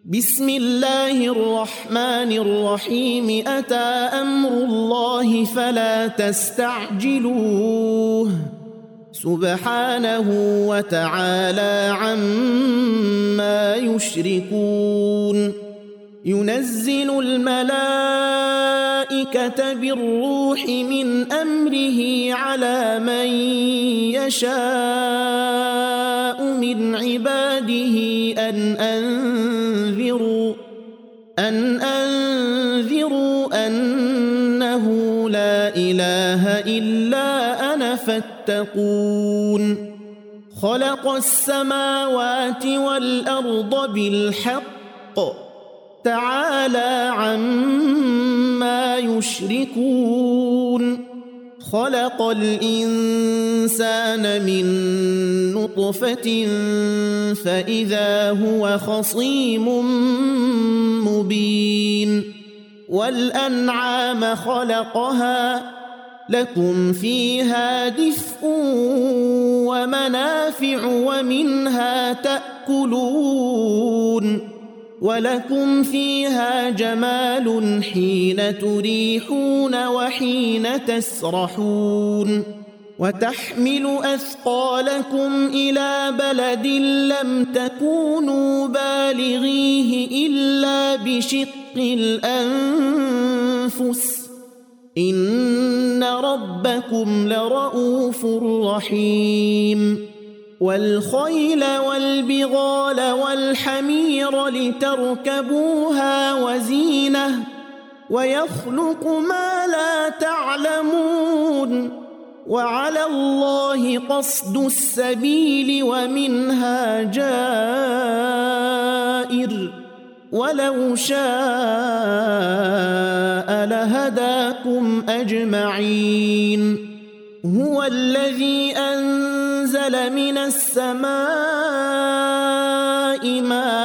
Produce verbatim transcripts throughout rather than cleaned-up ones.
بسم الله الرحمن الرحيم أتى أمر الله فلا تستعجلوه سبحانه وتعالى عما يشركون ينزل الملائكة بالروح من أمره على من يشاء من عباده أن أنذروا أن أنذروا أنه لا إله إلا أنا فاتقون خلق السماوات والأرض بالحق تعالى عما يشركون خلق الإنسان من نطفة فإذا هو خصيم مبين والأنعام خلقها لكم فيها دفء ومنافع ومنها تأكلون ولكم فيها جمال حين تريحون وحين تسرحون وتحمل أثقالكم إلى بلد لم تكونوا بالغيه إلا بشق الأنفس إن ربكم لرؤوف رحيم والخيل والبغال والحمير لتركبوها وزينة ويخلق ما لا تعلمون وعلى الله قصد السبيل ومنها جائر ولو شاء لهداكم أجمعين هو الذي أنزل من السماء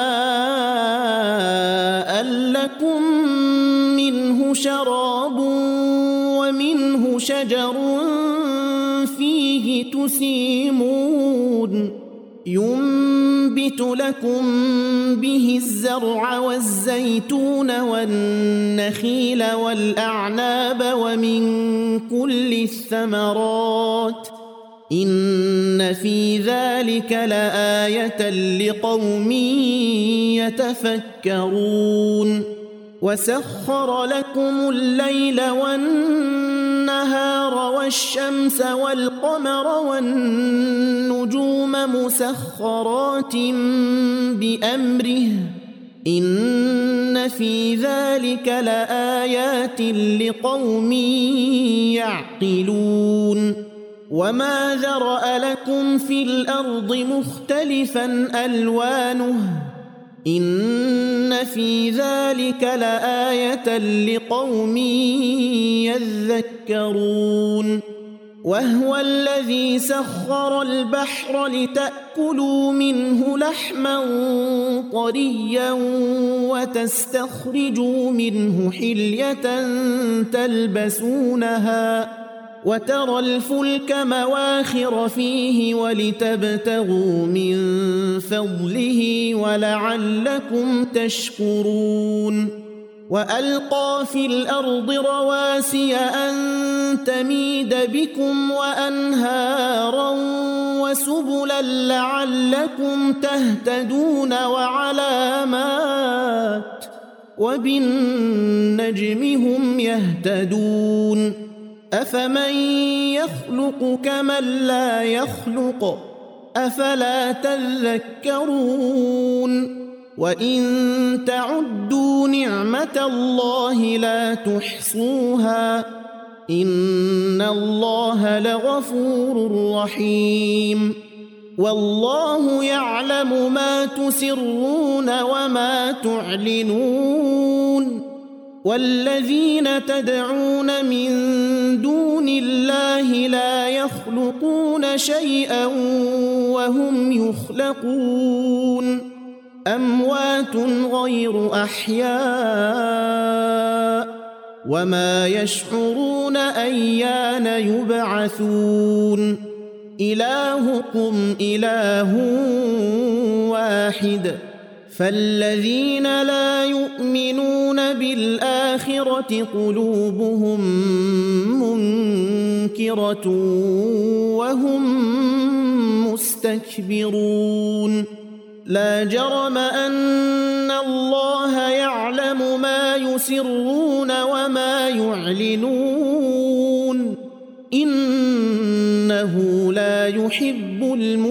ماء لكم منه شراب ومنه شجر فيه تسيمون ينبت لكم به الزرع والزيتون والنخيل والأعناب ومن كل الثمرات إن في ذلك لآية لقوم يتفكرون وسخر لكم الليل والنهار والشمس والقمر والنجوم مسخرات بأمره إن في ذلك لآيات لقوم يعقلون وما ذرأ لكم في الأرض مختلفا ألوانه إن في ذلك لآية لقوم يذكرون وهو الذي سخر البحر لتأكلوا منه لحما طريا وتستخرجوا منه حلية تلبسونها وترى الفلك مواخر فيه ولتبتغوا من فضله ولعلكم تشكرون وألقى في الأرض رواسي أن تميد بكم وأنهارا وسبلا لعلكم تهتدون وعلامات وبالنجم هم يهتدون أفمن يخلق كمن لا يخلق أفلا تذكرون وإن تعدوا نعمة الله لا تحصوها إن الله لغفور رحيم والله يعلم ما تسرون وما تعلنون والذين تدعون من دون الله لا يخلقون شيئا وهم يخلقون أموات غير أحياء وما يشعرون أيان يبعثون إلهكم إله واحد فالذين لا يؤمنون بالآخرة قلوبهم منكرة وهم مستكبرون لا جرم أن الله يعلم ما يسرون وما يعلنون إنه لا يحب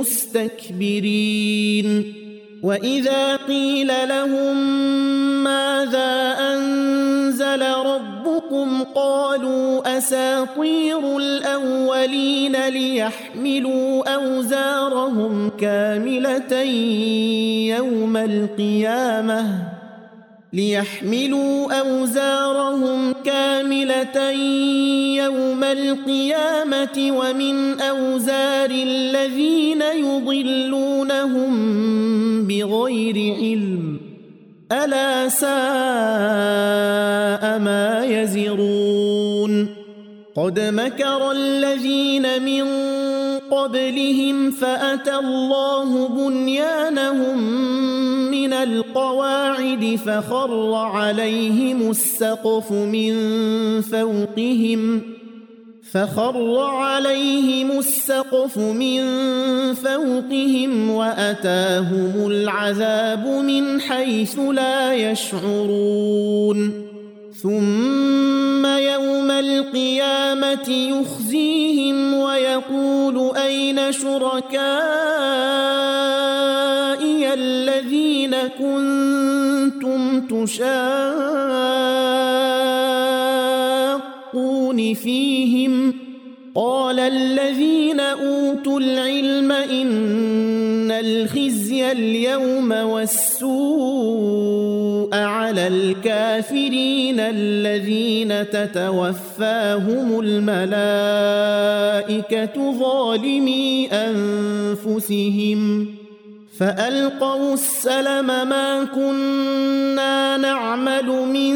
المستكبرين وإذا قيل لهم ماذا أنزل ربكم قالوا أساطير الأولين ليحملوا أوزارهم كاملة يوم القيامة ليحملوا أوزارهم كاملة يوم القيامة ومن أوزار الذين يضلونهم بغير علم ألا ساء ما يزرون قد مكر الذين من قبلهم فأتى الله بنيانهم من القواعد فخر عليهم السقف من فوقهم فخر عليهم السقف من فوقهم وأتاهم العذاب من حيث لا يشعرون ثم يوم القيامة يخزيهم ويقول أين شركائي الذين كنتم تشاقون فيهم قال الذين أوتوا العلم إن الخزي اليوم والسوء على الكافرين الذين تتوفاهم الملائكة ظالمي أنفسهم فألقوا السلم ما كنا نعمل من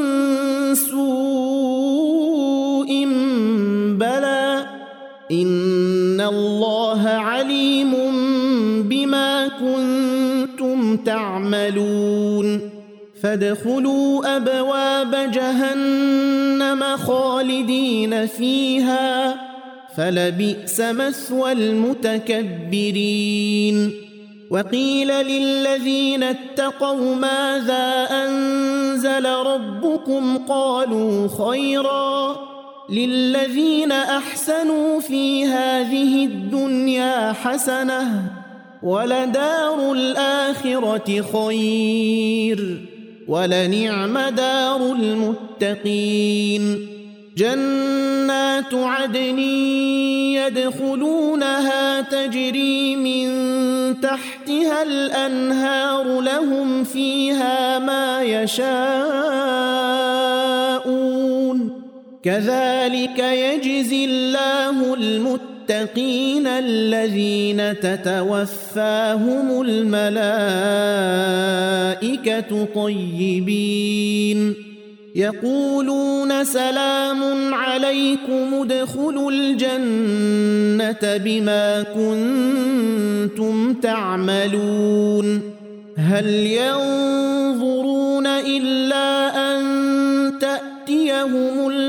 سوء بلى إن الله عليم بما كنتم تعملون فادخلوا أبواب جهنم خالدين فيها فلبئس مثوى المتكبرين وقيل للذين اتقوا ماذا أنزل ربكم قالوا خيرا للذين أحسنوا في هذه الدنيا حسنة ولدار الآخرة خير ولنعم دار المتقين جنات عدن يدخلونها تجري من تحتها الأنهار لهم فيها ما يشاءون كذلك يجزي الله المتقين الذين تتوفاهم الملائكة طيبين يقولون سلام عليكم ادخلوا الجنة بما كنتم تعملون هل ينظرون إلا أن تأتيهم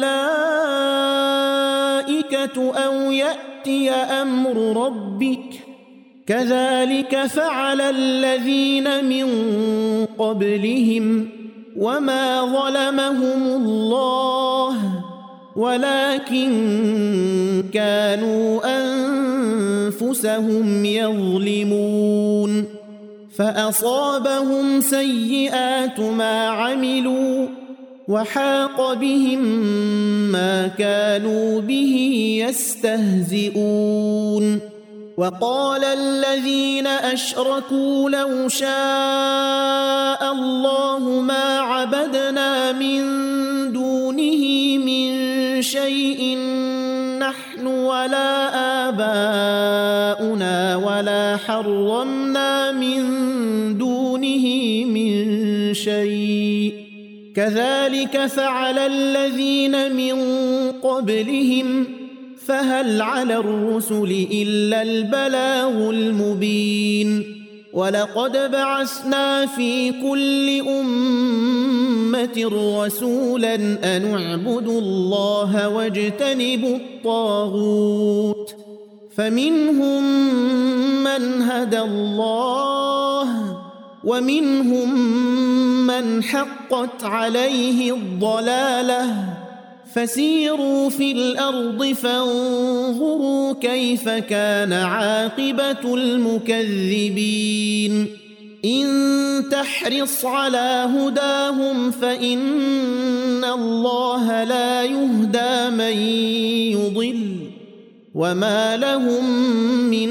الملائكة أو يأتي أمر ربك كذلك فعل الذين من قبلهم وما ظلمهم الله ولكن كانوا أنفسهم يظلمون فأصابهم سيئات ما عملوا وحاق بهم ما كانوا به يستهزئون وقال الذين أشركوا لو شاء الله ما عبدنا من دونه من شيء نحن ولا آباؤنا ولا حرمنا من دونه من شيء كذلك فعل الذين من قبلهم فهل على الرسل إلا البلاغ المبين ولقد بعثنا في كل أمة رسولا أن اعبدوا الله واجتنبوا الطاغوت فمنهم من هدى الله ومنهم من حقت عليه الضلالة فسيروا في الأرض فانظروا كيف كان عاقبة المكذبين إن تحرص على هداهم فإن الله لا يهدى من يضل وما لهم من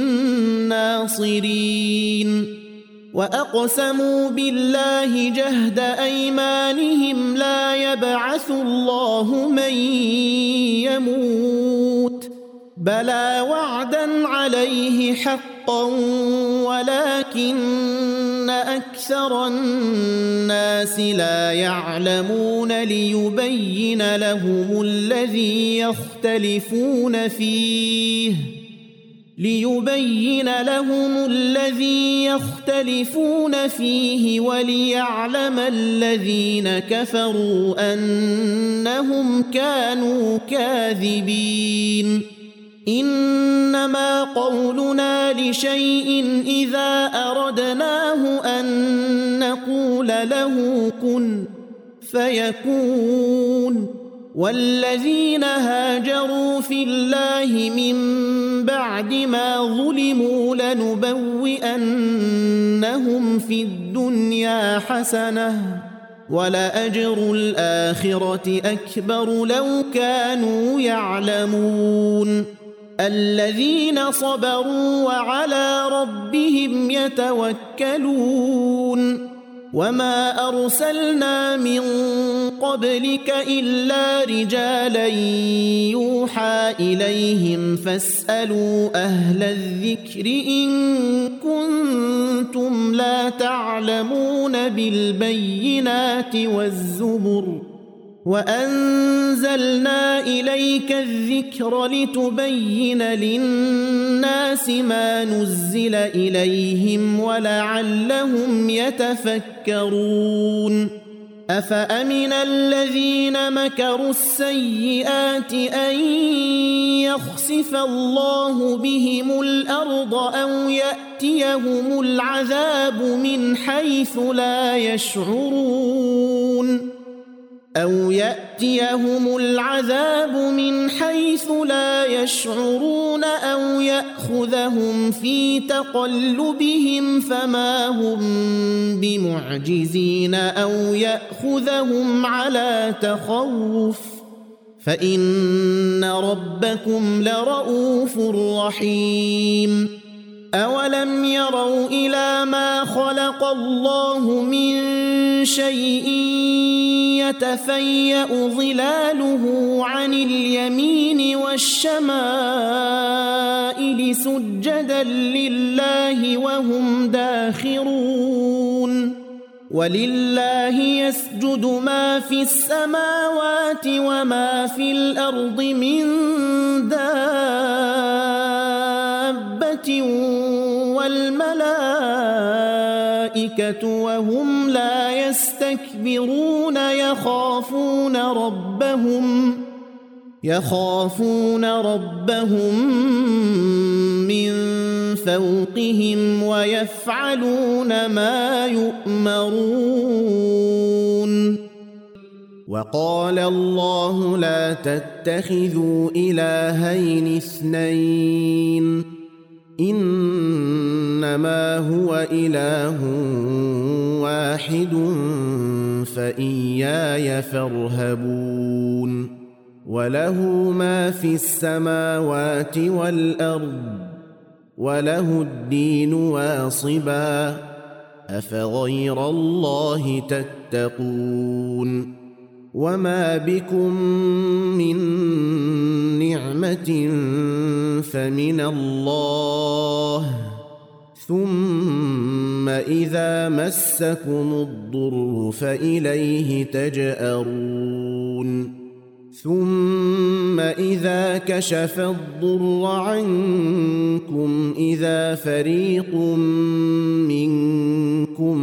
ناصرين وأقسموا بالله جهد أيمانهم لا يبعث الله من يموت بلى وعدا عليه حقا ولكن أكثر الناس لا يعلمون ليبين لهم الذي يختلفون فيه ليبين لهم الذي يختلفون فيه وليعلم الذين كفروا أنهم كانوا كاذبين إنما قولنا لشيء إذا أردناه أن نقول له كن فيكون والذين هاجروا في الله من بعد ما ظلموا لنبوئنهم في الدنيا حسنة ولأجر الآخرة أكبر لو كانوا يعلمون الذين صبروا وعلى ربهم يتوكلون وما أرسلنا من قبلك إلا رجالا يوحى إليهم فاسألوا أهل الذكر إن كنتم لا تعلمون بالبينات والزبر وأنزلنا إليك الذكر لتبين للناس ما نزل إليهم ولعلهم يتفكرون أفأمن الذين مكروا السيئات أن يخسف الله بهم الأرض أو يأتيهم العذاب من حيث لا يشعرون أو يأتيهم العذاب من حيث لا يشعرون أو يأخذهم في تقلبهم فما هم بمعجزين أو يأخذهم على تخوف فإن ربكم لرؤوف رحيم أولم يروا إلى ما خلق الله من شيء يتفيأ ظلاله عن اليمين والشمائل سجدا لله وهم داخرون ولله يسجد ما في السماوات وما في الأرض من دابة والملائكة وهم لا يستكبرون يخافون ربهم يخافون ربهم من فوقهم ويفعلون ما يؤمرون وقال الله لا تتخذوا إلهين اثنين إنما هو إله واحد فإياي فارهبون وله ما في السماوات والأرض وله الدين واصبا أفغير الله تتقون وما بكم من نعمة فمن الله ثم إذا مسكم الضر فإليه تجأرون ثم إذا كشف الضر عنكم إذا فريق منكم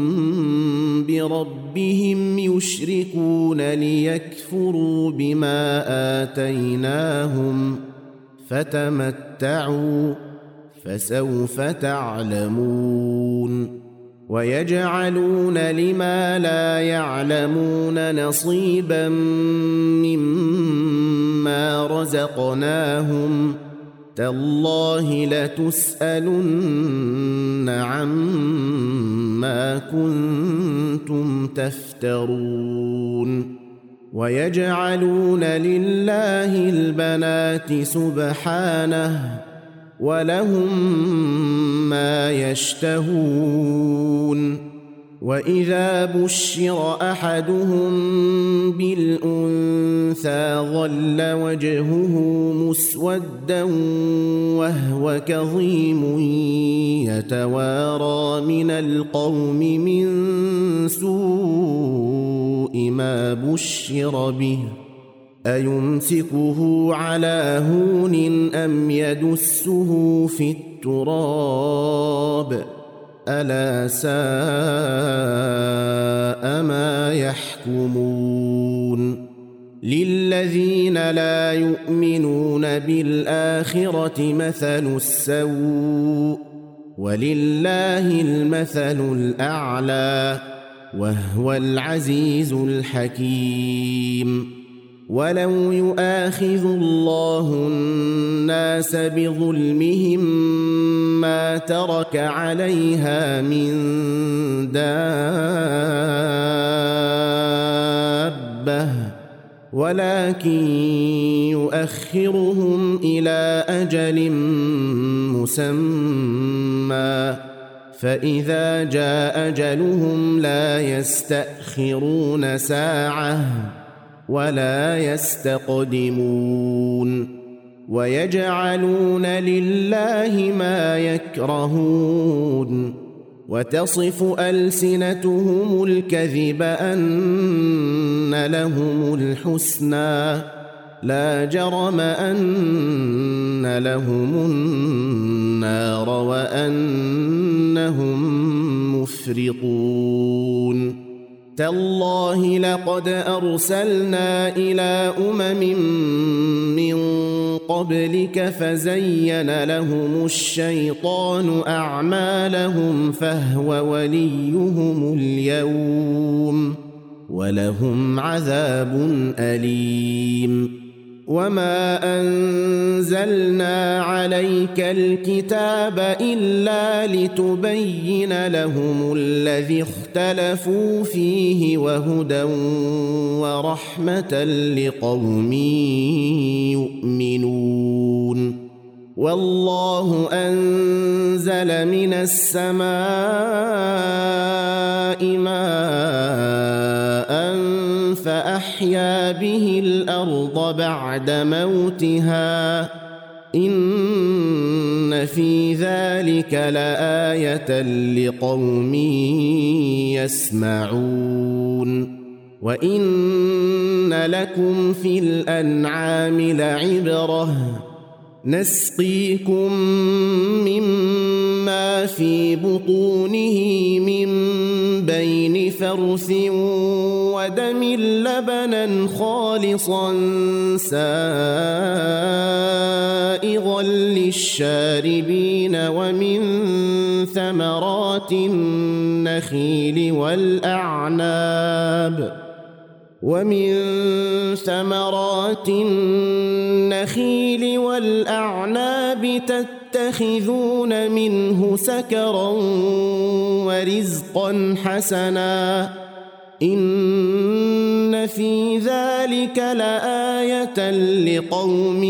بربهم يشركون ليكفروا بما آتيناهم فتمتعوا فسوف تعلمون ويجعلون لما لا يعلمون نصيبا مما رزقناهم تالله لتسألن عما كنتم تفترون ويجعلون لله البنات سبحانه ولهم ما يشتهون وإذا بشر أحدهم بالأنثى ظل وجهه مسودا وهو كظيم يتوارى من القوم من سوء ما بشر به أيمسكه على هون أم يدسه في التراب ألا ساء ما يحكمون للذين لا يؤمنون بالآخرة مثل السوء ولله المثل الأعلى وهو العزيز الحكيم ولو يؤاخذ الله الناس بظلمهم ما ترك عليها من دابة ولكن يؤخرهم إلى أجل مسمى فإذا جاء أجلهم لا يستأخرون ساعة ولا يستقدمون ويجعلون لله ما يكرهون وتصف ألسنتهم الكذب أن لهم الحسنى لا جرم أن لهم النار وأنهم مفرطون تالله لقد أرسلنا إلى أمم من قبلك فزين لهم الشيطان أعمالهم فهو وليهم اليوم ولهم عذاب أليم وما أنزلنا عليك الكتاب إلا لتبين لهم الذي اختلفوا فيه وهدى ورحمة لقوم يؤمنون والله أنزل من السماء ماء فأحيا به الأرض بعد موتها إن في ذلك لآية لقوم يسمعون وإن لكم في الأنعام لعبرة نسقيكم مما في بطونه من بين فرث ودم لبنا خالصا سائغا للشاربين ومن ثمرات النخيل والأعناب ومن ثمرات النخيل والأعناب تتخذون منه سكرا ورزقا حسنا إن في ذلك لآية لقوم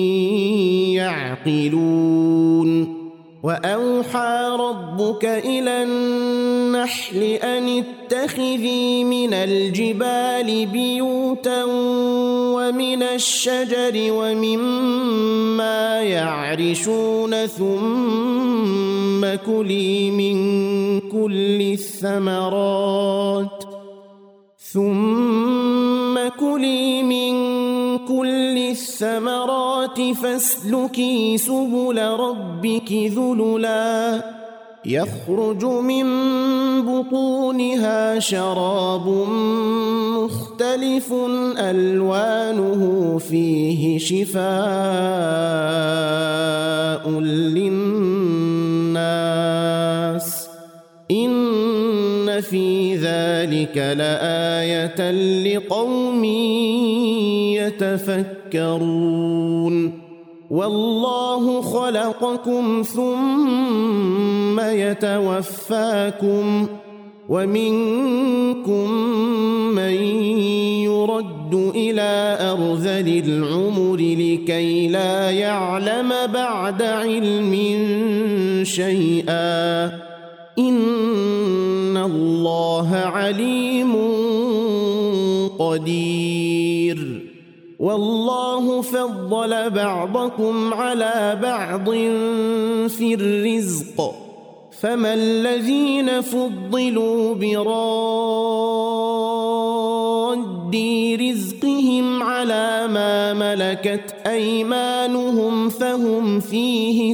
يعقلون وأوحى ربك إلى النحل أن اتخذي من الجبال بيوتا ومن الشجر ومما يعرشون ثم كلي من كل الثمرات ثم كلي من كل الثمرات فاسلكي سبل ربك ذللا يخرج من بطونها شراب مختلف ألوانه فيه شفاء للناس إن في ذلك لآية لقوم يتفكرون والله خلقكم ثم يتوفاكم ومنكم من يرد إلى أرذل العمر لكي لا يعلم بعد علم شيئا إن الله عليم قدير والله فضل بعضكم على بعض في الرزق فما الذين فضلوا براد رزقهم على ما ملكت أيمانهم فهم فيه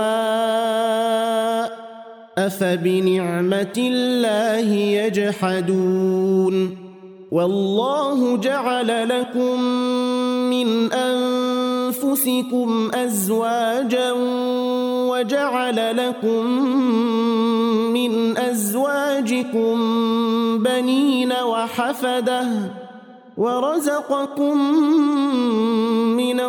سواء أفبنعمة الله يجحدون والله جعل لكم من أنفسكم أزواجا وجعل لكم من أزواجكم بنين وحفدة ورزقكم من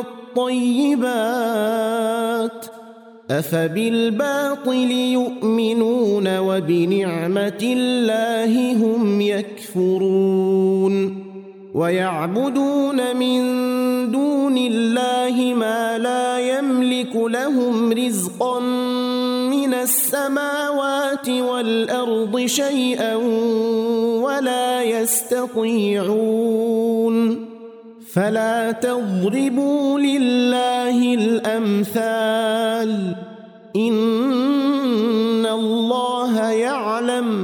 الطيبات أفبالباطل يؤمنون وبنعمة الله هم يكفرون ويعبدون من دون الله ما لا يملك لهم رزقا من السماوات والأرض شيئا ولا يستطيعون فلا تضربوا لله الأمثال إن الله يعلم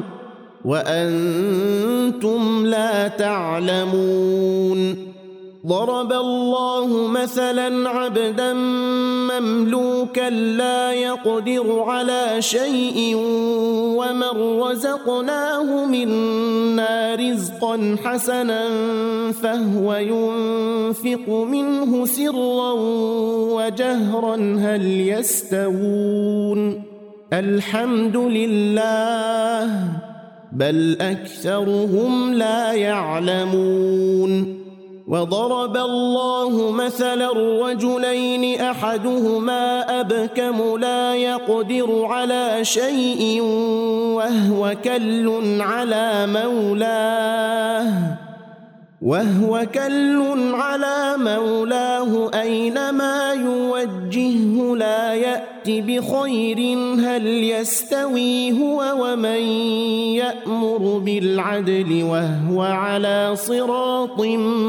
وأنتم لا تعلمون ضرب الله مثلا عبدا مملوكا لا يقدر على شيء ومن رزقناه منا رزقا حسنا فهو ينفق منه سرا وجهرا هل يستوون الحمد لله بل أكثرهم لا يعلمون وضرب الله مثلا رجلين أحدهما أبكم لا يقدر على شيء وهو كل على مولاه وهو كل على مولاه أينما يوجهه لا يأتي بخير هل يستوي هو ومن يأمر بالعدل وهو على صراط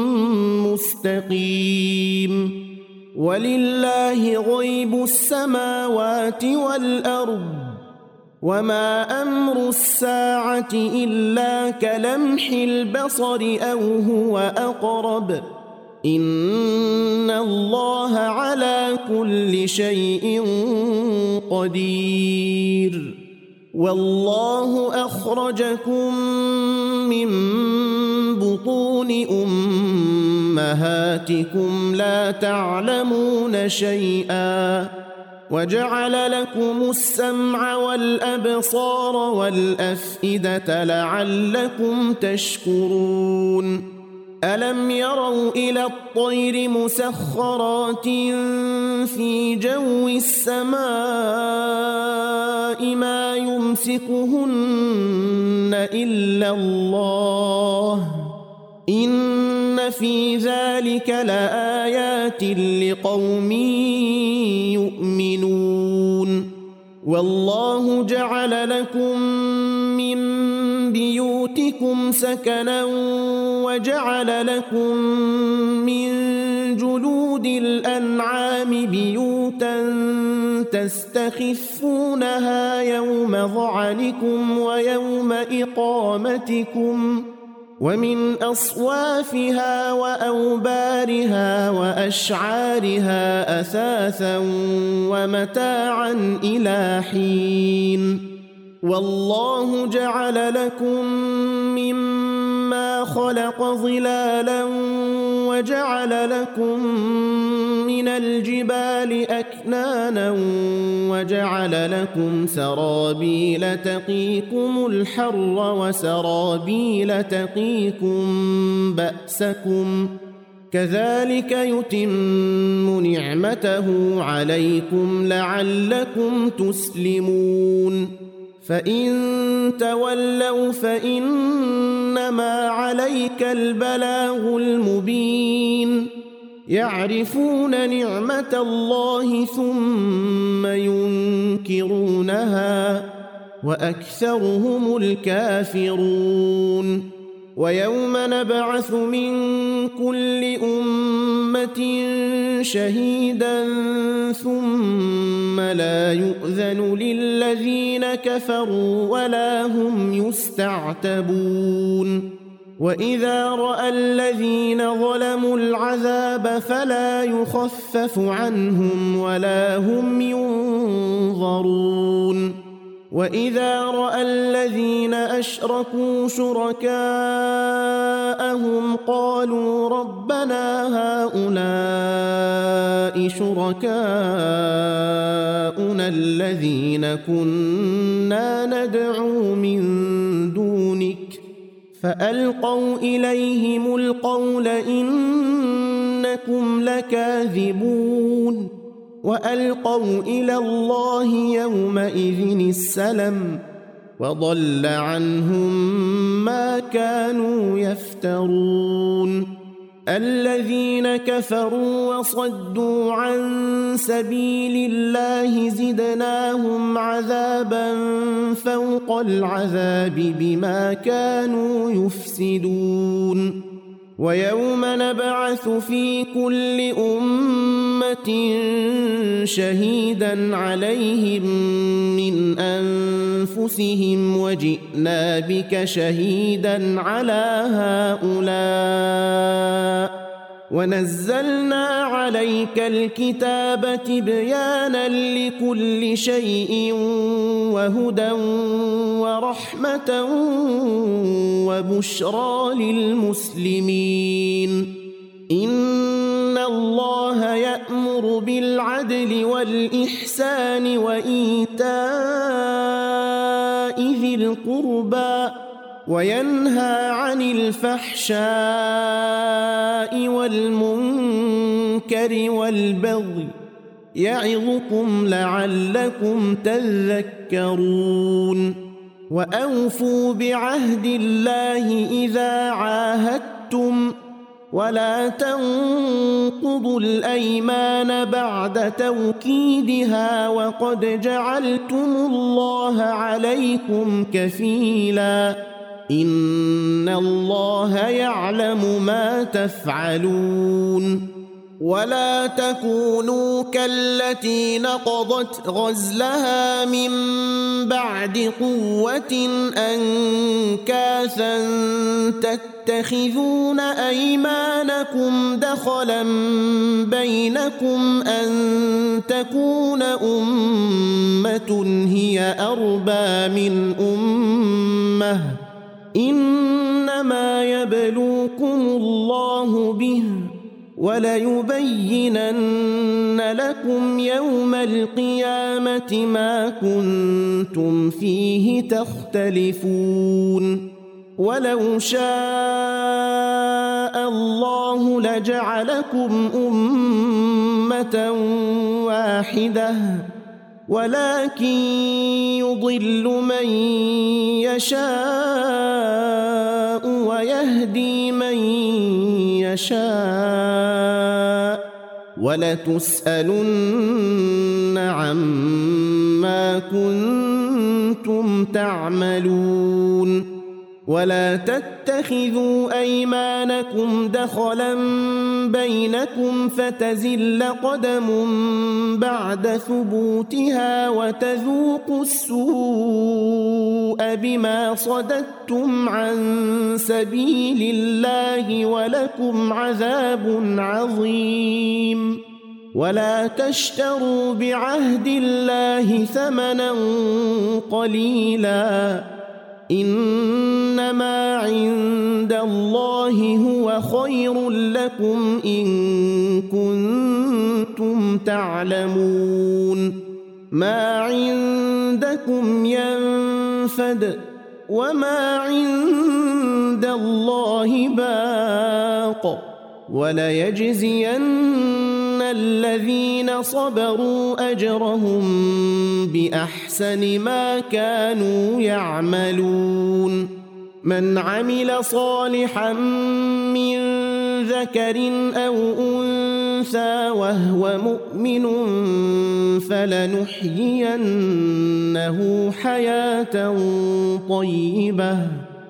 مستقيم ولله غيب السماوات والأرض وما أمر الساعة إلا كلمح البصر أو هو أقرب إن الله على كل شيء قدير والله أخرجكم من بطون أمهاتكم لا تعلمون شيئا وجعل لكم السمع والأبصار والأفئدة لعلكم تشكرون ألم يروا إلى الطير مسخرات في جو السماء ما يمسكهن إلا الله إن في ذلك لآيات لقوم يؤمنون والله جعل لكم من بيوتكم سكنا وجعل لكم من جلود الأنعام بيوتا تستخفونها يوم ظعنكم ويوم إقامتكم ومن أصوافها وأوبارها وأشعارها أثاثا ومتاعا إلى حين والله جعل لكم مما خلق ظلالا وجعل لكم من الجبال أكنانا وجعل لكم سرابيل تقيكم الحر وسرابيل تقيكم بأسكم كذلك يتم نعمته عليكم لعلكم تسلمون فإن تولوا فإنما عليك البلاغ المبين يعرفون نعمة الله ثم ينكرونها وأكثرهم الكافرون ويوم نبعث من كل أمة شهيدا ثم لا يؤذن للذين كفروا ولا هم يستعتبون وإذا رأى الذين ظلموا العذاب فلا يخفف عنهم ولا هم ينظرون وإذا رأى الذين أشركوا شركاءهم قالوا ربنا هؤلاء شركاؤنا الذين كنا ندعو من دونك فألقوا إليهم القول إنكم لكاذبون وألقوا إلى الله يومئذ السلم وضل عنهم ما كانوا يفترون الذين كفروا وصدوا عن سبيل الله زدناهم عذابا فوق العذاب بما كانوا يفسدون ويوم نبعث في كل أمة شهيدا عليهم من أنفسهم وجئنا بك شهيدا على هؤلاء ونزلنا عليك الكتاب تبيانا لكل شيء وهدى ورحمة وبشرى للمسلمين إن الله يأمر بالعدل والإحسان وإيتاء ذي القربى وينهى عن الفحشاء والمنكر والبغي يعظكم لعلكم تذكرون وأوفوا بعهد الله إذا عاهدتم ولا تنقضوا الأيمان بعد توكيدها وقد جعلتم الله عليكم كفيلا إن الله يعلم ما تفعلون ولا تكونوا كالتي نقضت غزلها من بعد قوة أنكاثا تتخذون أيمانكم دخلا بينكم أن تكون أمة هي أربى من أمة إنما يبلوكم الله به وليبينن لكم يوم القيامة ما كنتم فيه تختلفون ولو شاء الله لجعلكم أمة واحدة ولكن يضل من يشاء ويهدي من يشاء ولتسألن عما كنتم تعملون ولا تتخذوا أيمانكم دخلا بينكم فتزل قدم بعد ثبوتها وتذوقوا السوء بما صددتم عن سبيل الله ولكم عذاب عظيم. ولا تشتروا بعهد الله ثمنا قليلا إنما عند الله هو خير لكم إن كنتم تعلمون. ما عندكم ينفد وما عند الله باق وليجزين الذين صبروا أجرهم بأحسن ما كانوا يعملون. من عمل صالحا من ذكر أو أنثى وهو مؤمن فلنحيينه حياة طيبة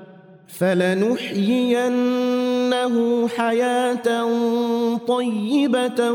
فلنحيينه حياة طيبة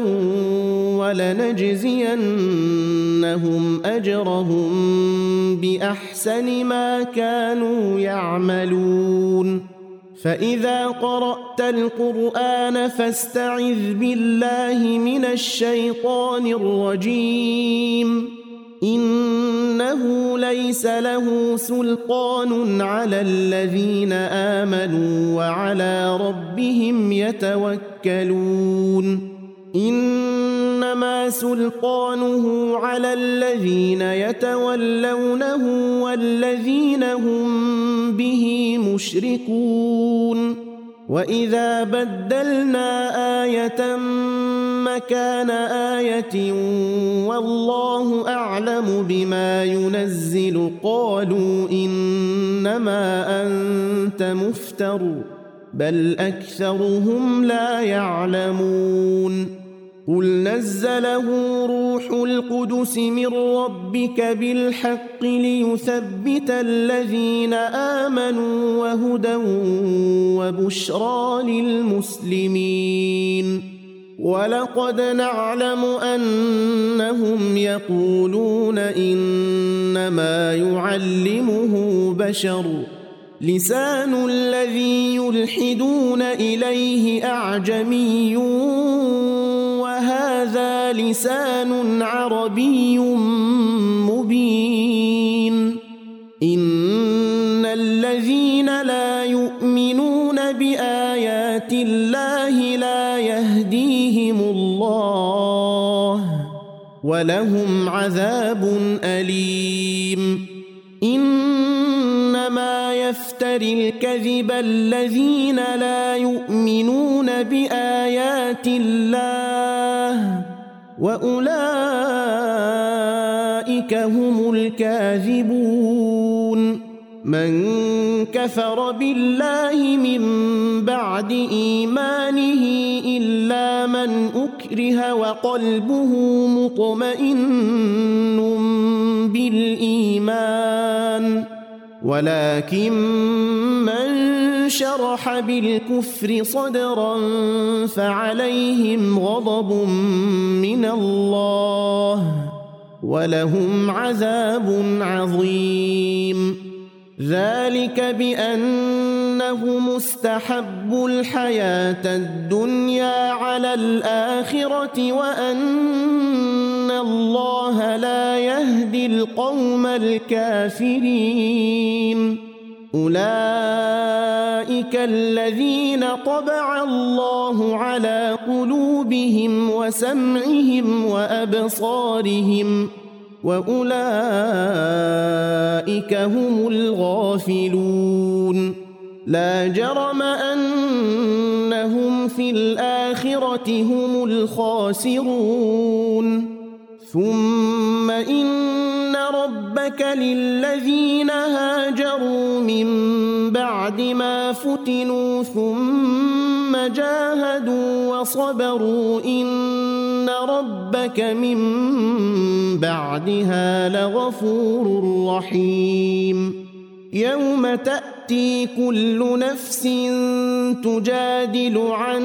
ولنجزينهم أجرهم بأحسن ما كانوا يعملون. فإذا قرأت القرآن فاستعذ بالله من الشيطان الرجيم إنه ليس له سلطان على الذين آمنوا وعلى ربهم يتوكلون. إنما سلطانه على الذين يتولونه والذين هم به مشركون. وإذا بدلنا آية مكان آية والله أعلم بما ينزل قالوا إنما أنت مفتر بل أكثرهم لا يعلمون. قل نزله روح القدس من ربك بالحق ليثبت الذين آمنوا وهدى وبشرى للمسلمين. ولقد نعلم أنهم يقولون إنما يعلمه بشر لسان الذي يلحدون إليه أعجمي وهذا لسان عربي مبين. إن الذين لا يؤمنون بآيات الله لا يهديهم الله ولهم عذاب أليم. إنما يفتري الكذب الذين لا يؤمنون بآيات الله وأولئك هم الكاذبون. من كفر بالله من بعد إيمانه إلا من أكره وقلبه مطمئن بالإيمان ولكن من شرح بالكفر صدرا فعليهم غضب من الله ولهم عذاب عظيم. ذلك بأنهم استحبوا الحياة الدنيا على الآخرة وأن الله لا يهدي القوم الكافرين. أولئك الذين طبع الله على قلوبهم وسمعهم وأبصارهم وأولئك هم الغافلون. لا جرم أنهم في الآخرة هم الخاسرون. ثم إن ربك للذين هاجروا من بعد ما فتنوا ثم جاهدوا وصبروا إن ربك من بعدها لغفور رحيم. يوم تأتي كل نفس تجادل عن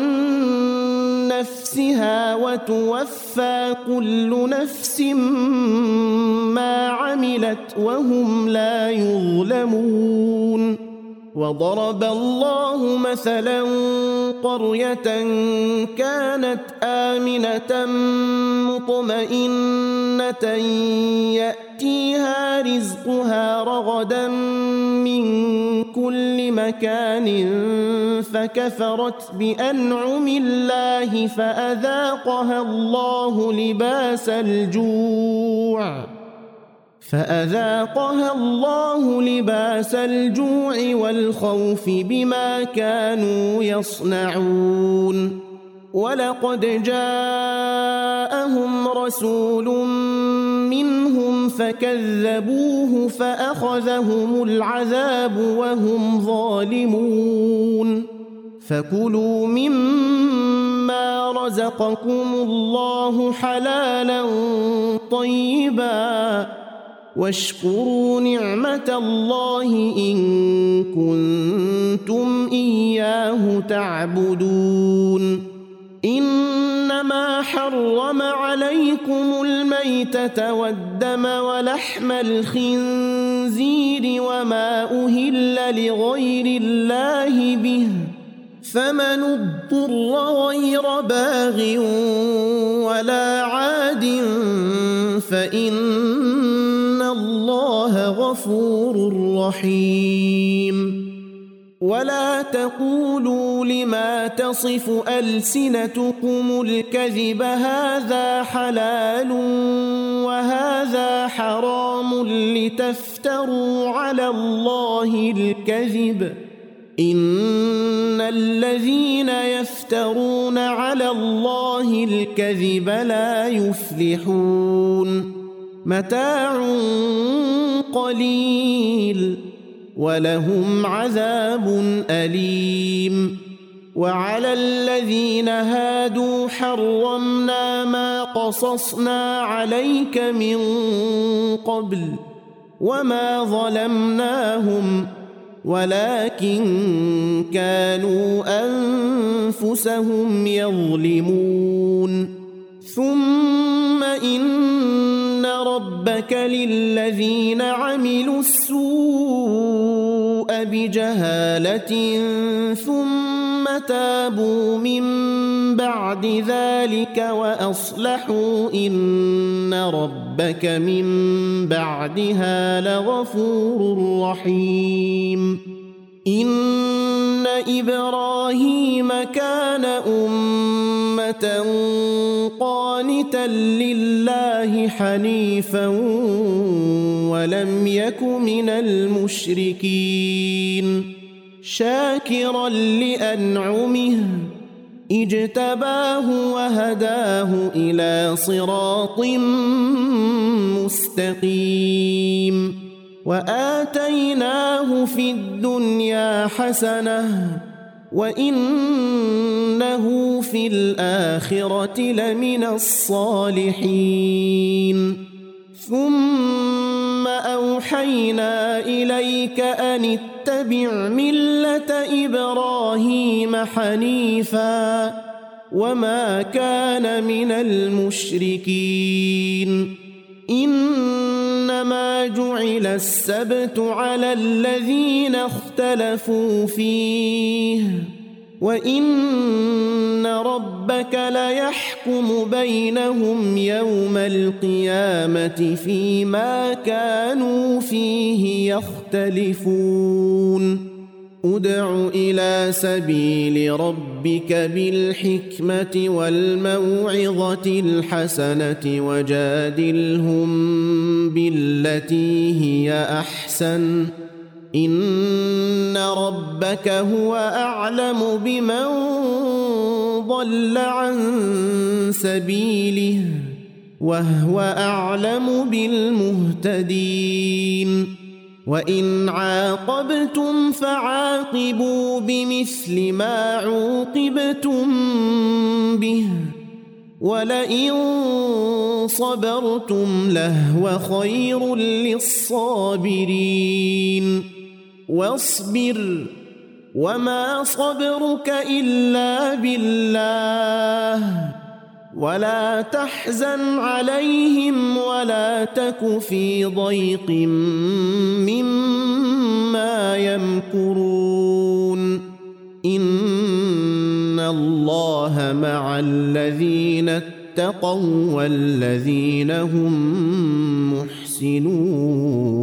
نفسها وتوفى كل نفس ما عملت وهم لا يظلمون. وضرب الله مثلا قرية كانت آمنة مطمئنة يأتيها رزقها رغدا من كل مكان فكفرت بأنعم الله فأذاقها الله لباس الجوع فأذاقها الله لباس الجوع والخوف بما كانوا يصنعون. ولقد جاءهم رسول منهم فكذبوه فأخذهم العذاب وهم ظالمون. فكلوا مما رزقكم الله حلالا طيبا واشكروا نعمة الله إن كنتم إياه تعبدون. إنما حرم عليكم الميتة والدم ولحم الخنزير وما أهل لغير الله به فمن اضطر غير باغ ولا عاد فإن الله غفور رحيم. ولا تقولوا لما تصف ألسنتكم الكذب هذا حلال وهذا حرام لتفتروا على الله الكذب إن الذين يفترون على الله الكذب لا يفلحون. متاع قليل ولهم عذاب أليم. وعلى الذين هادوا حرمنا ما قصصنا عليك من قبل وما ظلمناهم ولكن كانوا أنفسهم يظلمون. ثم إن ربك للذين عملوا السوء بجهالة ثم تابوا من بعد ذلك وأصلحوا إن ربك من بعدها لغفور رحيم. إن إبراهيم كان أمة قانتا لله حنيفا ولم يك من المشركين شاكرا لأنعمه اجتباه وهداه إلى صراط مستقيم. وآتيناه في الدنيا حسنة وإنه في الآخرة لمن الصالحين. ثم أوحينا إليك أن اتبع ملة إبراهيم حنيفا وما كان من المشركين. إنما جعل السبت على الذين اختلفوا فيه وإن ربك ليحكم بينهم يوم القيامة فيما كانوا فيه يختلفون. ادع إلى سبيل ربك بالحكمة والموعظة الحسنة وجادلهم بالتي هي أحسن إن ربك هو أعلم بمن ضل عن سبيله وهو أعلم بالمهتدين. وإن عاقبتم فعاقبوا بمثل ما عوقبتم به ولئن صبرتم لهو خير للصابرين. واصبر وما صبرك إلا بالله ولا تحزن عليهم ولا تك في ضيق مما يمكرون إن الله مع الذين اتقوا والذين هم محسنون.